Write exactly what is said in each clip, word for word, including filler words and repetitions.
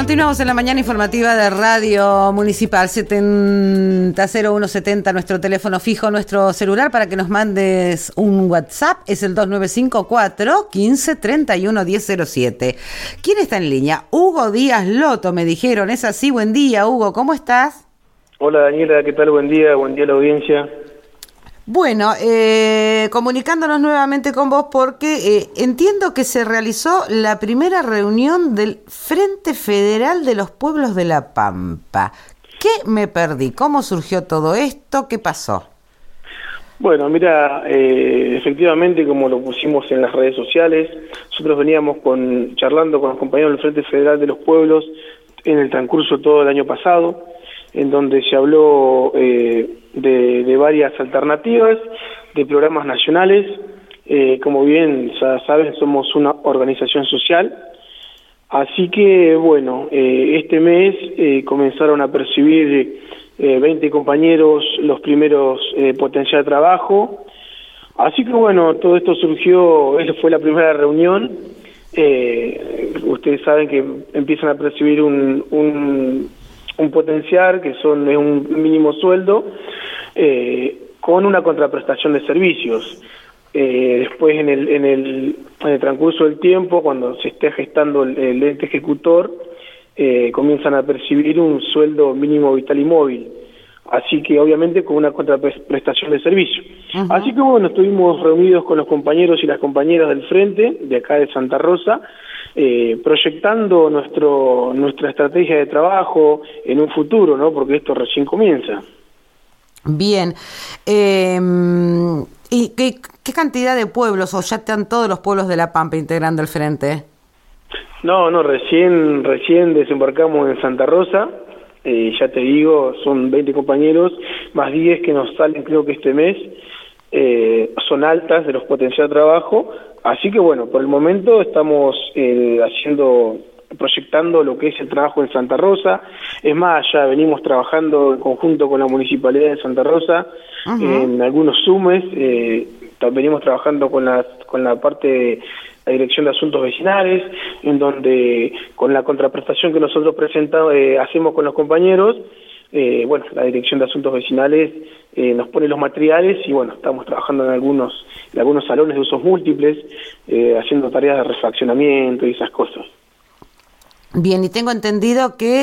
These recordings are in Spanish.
Continuamos en la mañana informativa de Radio Municipal. setenta cero uno setenta, nuestro teléfono fijo, nuestro celular para que nos mandes un WhatsApp. Es el dos nueve cinco cuatro, quince, treinta y uno, diez cero siete. ¿Quién está en línea? Hugo Díaz Loto, me dijeron. ¿Es así? Buen día, Hugo. ¿Cómo estás? Hola, Daniela. ¿Qué tal? Buen día. Buen día a la audiencia. Bueno, eh, comunicándonos nuevamente con vos porque eh, entiendo que se realizó la primera reunión del Frente Federal de los Pueblos de La Pampa. ¿Qué me perdí? ¿Cómo surgió todo esto? ¿Qué pasó? Bueno, mira, eh, efectivamente, como lo pusimos en las redes sociales, nosotros veníamos con charlando con los compañeros del Frente Federal de los Pueblos en el transcurso todo el año pasado, en donde se habló eh, de, de varias alternativas, de programas nacionales. Eh, como bien ya saben, somos una organización social, así que, bueno, eh, este mes eh, comenzaron a percibir eh, veinte compañeros los primeros eh, potencial de trabajo, así que, bueno, todo esto surgió, esa fue la primera reunión. Eh, ustedes saben que empiezan a percibir un... un un potencial que son es un mínimo sueldo eh, con una contraprestación de servicios. Eh, después en el, en, el, en el transcurso del tiempo, cuando se esté gestando el, el ente ejecutor, eh, comienzan a percibir un sueldo mínimo vital y móvil, así que obviamente con una contraprestación de servicio. Uh-huh. Así que bueno, estuvimos reunidos con los compañeros y las compañeras del Frente, de acá de Santa Rosa, Eh, proyectando nuestro nuestra estrategia de trabajo en un futuro, ¿no? Porque esto recién comienza. Bien. Eh, ¿Y qué, qué cantidad de pueblos, o ya están todos los pueblos de La Pampa integrando el Frente? No, no, recién recién desembarcamos en Santa Rosa, eh, ya te digo, son veinte compañeros, más diez que nos salen creo que este mes, eh, son altas de los potenciales de trabajo. Así que bueno, por el momento estamos eh, haciendo, proyectando lo que es el trabajo en Santa Rosa. Es más, ya venimos trabajando en conjunto con la Municipalidad de Santa Rosa uh-huh. en algunos sumes. Eh, venimos trabajando con la, con la parte de la Dirección de Asuntos Vecinales, en donde con la contraprestación que nosotros presentamos, eh, hacemos con los compañeros, Eh, bueno, la Dirección de Asuntos Vecinales eh, nos pone los materiales y bueno, estamos trabajando en algunos en algunos salones de usos múltiples, eh, haciendo tareas de refaccionamiento y esas cosas. Bien, y tengo entendido que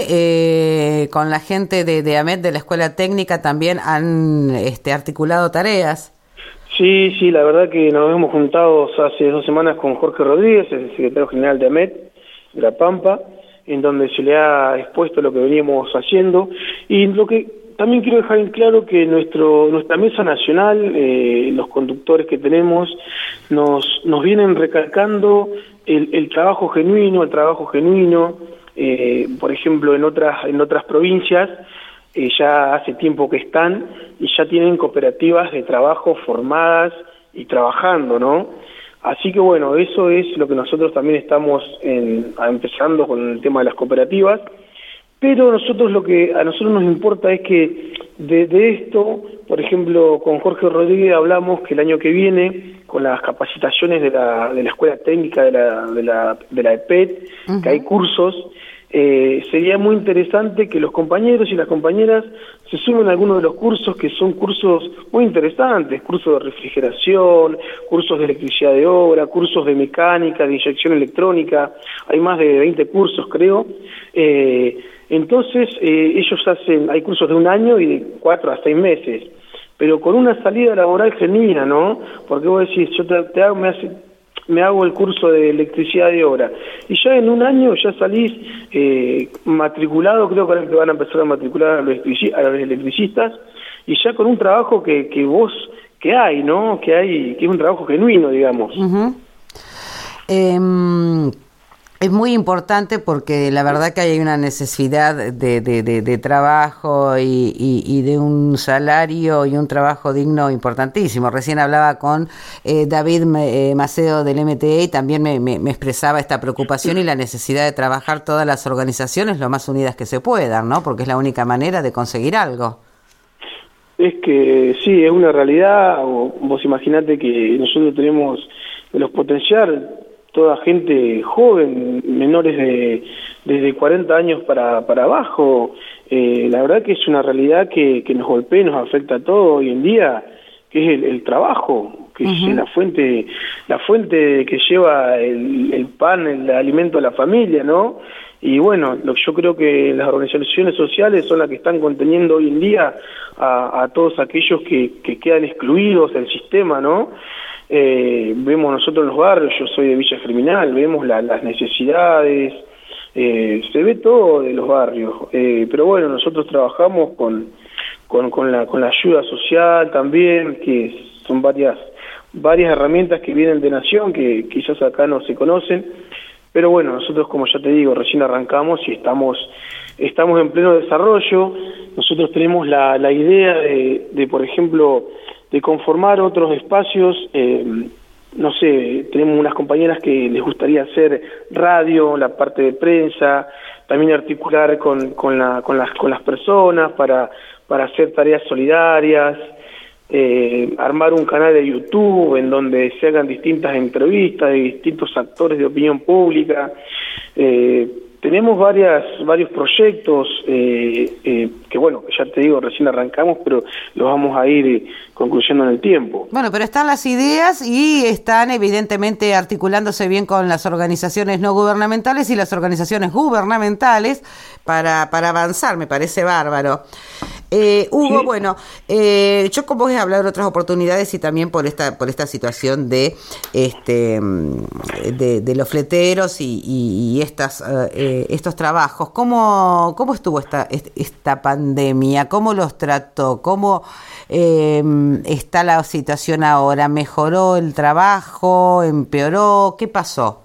eh, con la gente de, de AMET, de la Escuela Técnica, también han este, articulado tareas. Sí, sí, la verdad que nos hemos juntado hace dos semanas con Jorge Rodríguez, el secretario general de AMET, de La Pampa, en donde se le ha expuesto lo que veníamos haciendo, y lo que también quiero dejar en claro que nuestro nuestra mesa nacional, eh, los conductores que tenemos, nos nos vienen recalcando el, el trabajo genuino, el trabajo genuino, eh, por ejemplo, en otras en otras provincias, eh, ya hace tiempo que están, y ya tienen cooperativas de trabajo formadas y trabajando, ¿no? Así que bueno, eso es lo que nosotros también estamos en, empezando con el tema de las cooperativas, pero nosotros lo que a nosotros nos importa es que de, de esto, por ejemplo, con Jorge Rodríguez hablamos que el año que viene, con las capacitaciones de la, de la Escuela Técnica de la, de la, de la E P E T, uh-huh. que hay cursos, eh, sería muy interesante que los compañeros y las compañeras se sumen a algunos de los cursos que son cursos muy interesantes, cursos de refrigeración, cursos de electricidad de obra, cursos de mecánica, de inyección electrónica, hay más de veinte cursos creo. Eh, entonces eh, ellos hacen, hay cursos de un año y de cuatro a seis meses, pero con una salida laboral genuina, ¿no? Porque vos decís, yo te, te hago, me hace... me hago el curso de electricidad de obra, y ya en un año ya salís eh, matriculado, creo que ahora que van a empezar a matricular a los, electrici- a los electricistas, y ya con un trabajo que, que vos, que hay, ¿no? Que hay, que es un trabajo genuino, digamos. Uh-huh. Eh... Es muy importante porque la verdad que hay una necesidad de, de, de, de trabajo y, y, y de un salario y un trabajo digno importantísimo. Recién hablaba con eh, David eh, Maceo del M T E y también me, me, me expresaba esta preocupación y la necesidad de trabajar todas las organizaciones lo más unidas que se puedan, ¿no? Porque es la única manera de conseguir algo. Es que sí, es una realidad. Vos imaginate que nosotros tenemos los potenciales, toda gente joven, menores de, desde cuarenta años para, para abajo. Eh, la verdad que es una realidad que, que nos golpea y nos afecta a todos hoy en día, que es el, el trabajo, que uh-huh. es la fuente, la fuente que lleva el, el pan, el alimento a la familia, ¿no? Y bueno, lo que yo creo que las organizaciones sociales son las que están conteniendo hoy en día a, a todos aquellos que, que quedan excluidos del sistema, ¿no? Eh, vemos nosotros en los barrios, yo soy de Villa Germinal, vemos la, las necesidades, eh, se ve todo de los barrios, eh, pero bueno, nosotros trabajamos con, con, con, la, con la ayuda social también, que son varias, varias herramientas que vienen de Nación, que quizás acá no se conocen. Pero bueno, nosotros, como ya te digo, recién arrancamos y estamos estamos en pleno desarrollo. Nosotros tenemos la, la idea de, de, por ejemplo, de conformar otros espacios. Eh, no sé, tenemos unas compañeras que les gustaría hacer radio, la parte de prensa, también articular con, con, la, con, las, con las personas para, para hacer tareas solidarias. Eh, armar un canal de YouTube en donde se hagan distintas entrevistas de distintos actores de opinión pública. Eh, tenemos varias varios proyectos eh, eh, que bueno, ya te digo, recién arrancamos, pero los vamos a ir eh, concluyendo en el tiempo. Bueno, pero están las ideas y están evidentemente articulándose bien con las organizaciones no gubernamentales y las organizaciones gubernamentales para, para avanzar, me parece bárbaro. Eh, Hugo, sí. bueno, eh, yo con vos he hablado en otras oportunidades y también por esta por esta situación de este de, de los fleteros y, y, y estas eh, estos trabajos. ¿Cómo cómo estuvo esta esta pandemia? ¿Cómo los trató? ¿Cómo eh, está la situación ahora? ¿Mejoró el trabajo? ¿Empeoró? ¿Qué pasó?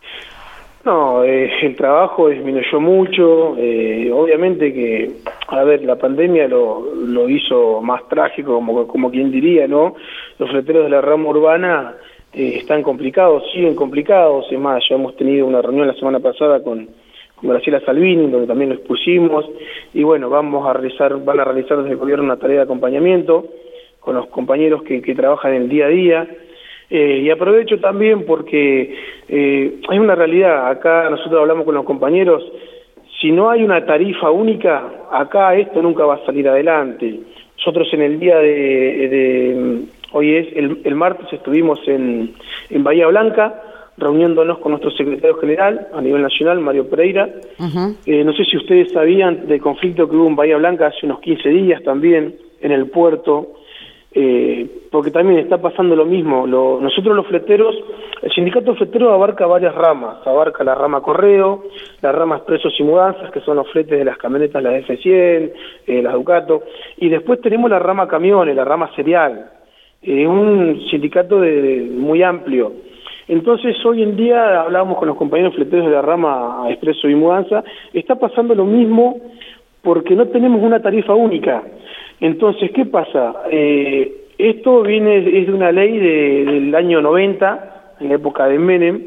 No, eh, el trabajo disminuyó mucho, eh, obviamente que, a ver, la pandemia lo, lo hizo más trágico, como, como quien diría, ¿no? Los fleteros de la rama urbana eh, están complicados, siguen complicados, es más, ya hemos tenido una reunión la semana pasada con, con Graciela Salvini, donde también lo expusimos, y bueno, vamos a realizar, van a realizar desde el gobierno una tarea de acompañamiento con los compañeros que, que trabajan en el día a día. Eh, y aprovecho también porque eh, hay una realidad, acá nosotros hablamos con los compañeros, si no hay una tarifa única, acá esto nunca va a salir adelante. Nosotros en el día de, de hoy es, el, el martes estuvimos en, en Bahía Blanca, reuniéndonos con nuestro secretario general a nivel nacional, Mario Pereira. Uh-huh. Eh, no sé si ustedes sabían del conflicto que hubo en Bahía Blanca hace unos quince días también, en el puerto. Eh, porque también está pasando lo mismo. Lo, nosotros los fleteros, el sindicato fletero abarca varias ramas, abarca la rama correo, la rama expresos y mudanzas, que son los fletes de las camionetas, las F cien, eh, las Ducato, y después tenemos la rama camiones, la rama serial, eh, un sindicato de, de, muy amplio. Entonces hoy en día, hablábamos con los compañeros fleteros de la rama expreso y mudanza, está pasando lo mismo porque no tenemos una tarifa única. Entonces, ¿qué pasa? Eh, esto viene es de una ley de, del año noventa, en la época de Menem,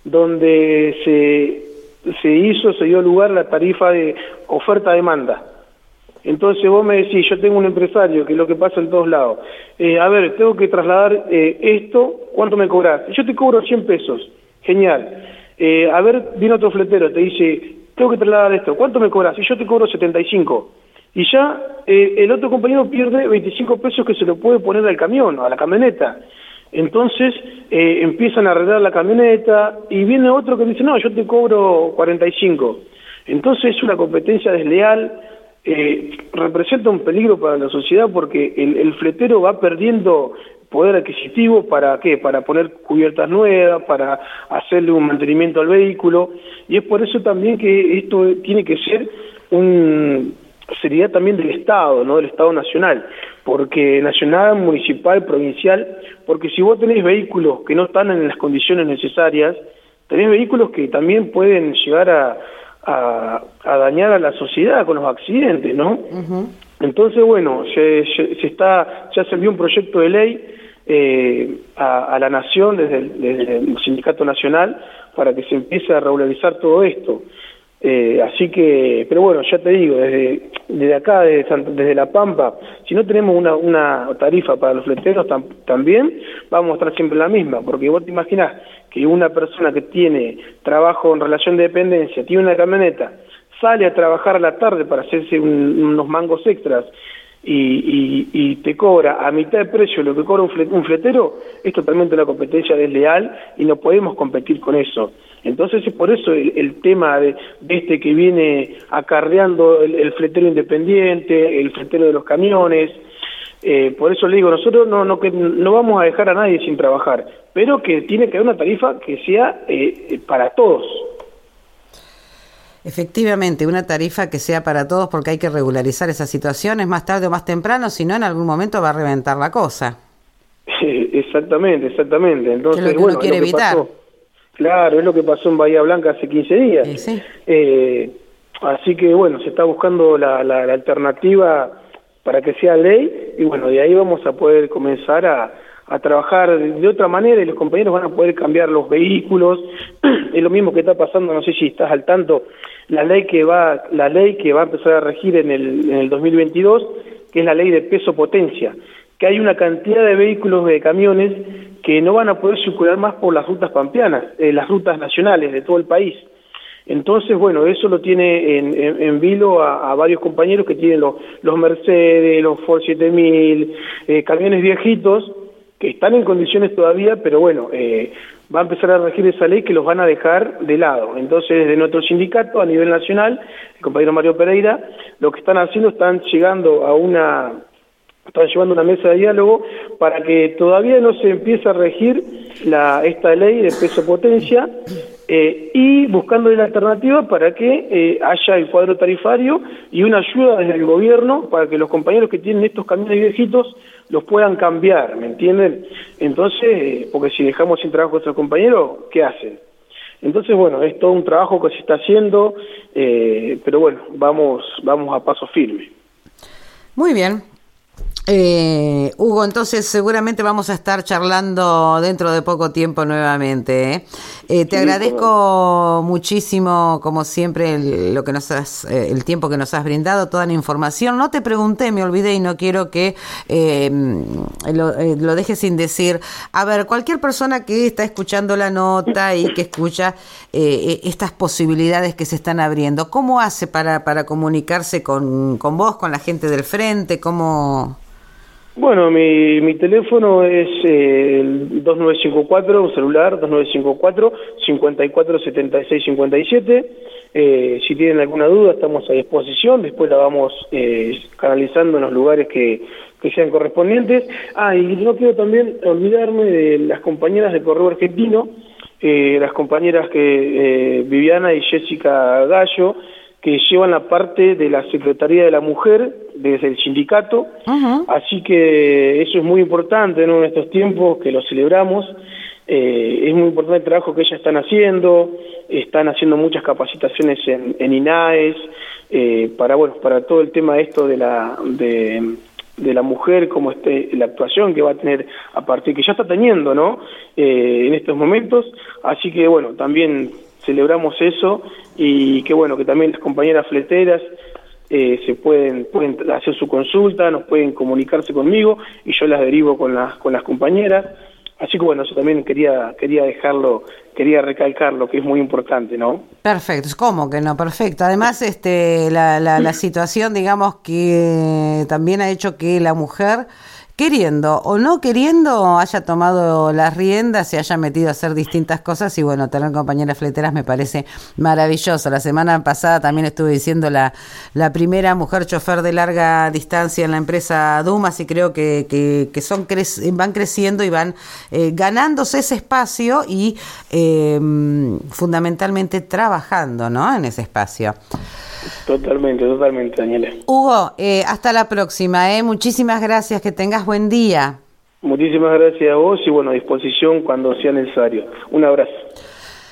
donde se, se hizo, se dio lugar a la tarifa de oferta-demanda. Entonces vos me decís, yo tengo un empresario, que es lo que pasa en todos lados, eh, a ver, tengo que trasladar eh, esto, ¿cuánto me cobrás? Yo te cobro cien pesos, genial. Eh, a ver, viene otro fletero, te dice, tengo que trasladar esto, ¿cuánto me cobrás? Y yo te cobro setenta y cinco. Y ya eh, el otro compañero pierde veinticinco pesos que se lo puede poner al camión, a la camioneta. Entonces eh, empiezan a arreglar la camioneta y viene otro que dice, no, yo te cobro cuarenta y cinco. Entonces es una competencia desleal, eh, representa un peligro para la sociedad porque el, el fletero va perdiendo poder adquisitivo. ¿Para qué? Para poner cubiertas nuevas, para hacerle un mantenimiento al vehículo, y es por eso también que esto tiene que ser un... seriedad también del Estado, no del Estado nacional, porque nacional, municipal, provincial, porque si vos tenés vehículos que no están en las condiciones necesarias, tenés vehículos que también pueden llegar a, a, a dañar a la sociedad con los accidentes, ¿no? Uh-huh. Entonces, bueno, se, se, se está, ya se envió un proyecto de ley eh, a, a la Nación desde el, desde el Sindicato Nacional para que se empiece a regularizar todo esto. Eh, así que, pero bueno, ya te digo, desde, desde acá, desde, Santa, desde La Pampa, si no tenemos una, una tarifa para los fleteros tam, también, vamos a estar siempre la misma, porque vos te imaginás que una persona que tiene trabajo en relación de dependencia, tiene una camioneta, sale a trabajar a la tarde para hacerse un, unos mangos extras, y, y, y te cobra a mitad de precio lo que cobra un, flet, un fletero, es totalmente una competencia desleal y no podemos competir con eso. Entonces es por eso el, el tema de, de este que viene acarreando el, el fletero independiente, el fletero de los camiones, eh, por eso le digo, nosotros no, no, que no vamos a dejar a nadie sin trabajar, pero que tiene que haber una tarifa que sea eh, para todos. Efectivamente, una tarifa que sea para todos, porque hay que regularizar esas situaciones más tarde o más temprano, si no en algún momento va a reventar la cosa. Exactamente, exactamente. Entonces, que es lo que bueno, uno quiere es lo que evitar. Pasó. Claro, es lo que pasó en Bahía Blanca hace quince días. Sí, sí. Eh, así que bueno, se está buscando la, la, la alternativa para que sea ley y bueno, de ahí vamos a poder comenzar a, a trabajar de otra manera y los compañeros van a poder cambiar los vehículos. Es lo mismo que está pasando, no sé si estás al tanto, la ley que va la ley que va a empezar a regir en el, en el dos mil veintidós, que es la ley de peso potencia, que hay una cantidad de vehículos, de camiones, que no van a poder circular más por las rutas pampeanas, eh, las rutas nacionales de todo el país. Entonces, bueno, eso lo tiene en, en, en vilo a, a varios compañeros que tienen los, los Mercedes, los Ford siete mil, eh, camiones viejitos, que están en condiciones todavía, pero bueno, eh, va a empezar a regir esa ley que los van a dejar de lado. Entonces, desde nuestro sindicato a nivel nacional, el compañero Mario Pereira, lo que están haciendo, están llegando a una... están llevando una mesa de diálogo para que todavía no se empiece a regir la, esta ley de peso potencia eh, y buscando la alternativa para que eh, haya el cuadro tarifario y una ayuda desde el gobierno para que los compañeros que tienen estos camiones viejitos los puedan cambiar, ¿me entienden? Entonces, eh, porque si dejamos sin trabajo a estos compañeros, ¿qué hacen? Entonces, bueno, es todo un trabajo que se está haciendo, eh, pero bueno, vamos, vamos a paso firme. Muy bien. Eh, Hugo, entonces seguramente vamos a estar charlando dentro de poco tiempo nuevamente. ¿eh? Eh, te sí, agradezco como... muchísimo, como siempre, el, lo que nos has, eh, el tiempo que nos has brindado, toda la información. No te pregunté, me olvidé y no quiero que eh, lo, eh, lo dejes sin decir. A ver, cualquier persona que está escuchando la nota y que escucha eh, estas posibilidades que se están abriendo, ¿cómo hace para, para comunicarse con, con vos, con la gente del frente? ¿Cómo...? Bueno, mi, mi teléfono es eh, el dos nueve cinco cuatro, un celular, dos nueve cinco cuatro, cinco cuatro siete seis cinco siete. Eh, si tienen alguna duda, estamos a disposición, después la vamos eh, canalizando en los lugares que, que sean correspondientes. Ah, y no quiero también olvidarme de las compañeras de Correo Argentino, eh, las compañeras que eh, Viviana y Jessica Gallo, que llevan la parte de la Secretaría de la Mujer desde el sindicato, uh-huh. Así que eso es muy importante, ¿no? En estos tiempos que lo celebramos, eh, es muy importante el trabajo que ellas están haciendo, están haciendo muchas capacitaciones en, en I N A E S, eh, para bueno, para todo el tema esto de la de, de la mujer, como este, la actuación que va a tener a partir, que ya está teniendo, ¿no? Eh, en estos momentos, así que bueno, también celebramos eso y que bueno, que también las compañeras fleteras eh, se pueden, pueden hacer su consulta, nos pueden comunicarse conmigo y yo las derivo con las con las compañeras, así que bueno, eso también quería quería dejarlo, quería recalcarlo, que es muy importante, ¿no? Perfecto, ¿cómo que no? Perfecto. Además, este la, la, la situación, digamos, que también ha hecho que la mujer, queriendo o no queriendo, haya tomado las riendas, se haya metido a hacer distintas cosas y bueno, tener compañeras fleteras me parece maravilloso. La semana pasada también estuve diciendo la, la primera mujer chofer de larga distancia en la empresa Dumas y creo que, que, que son cre- van creciendo y van eh, ganándose ese espacio y eh, fundamentalmente trabajando, ¿no? En ese espacio. Totalmente, totalmente, Daniela. Hugo, eh, hasta la próxima, ¿eh? Muchísimas gracias, que tengas buen día. Muchísimas gracias a vos y bueno, a disposición cuando sea necesario. Un abrazo.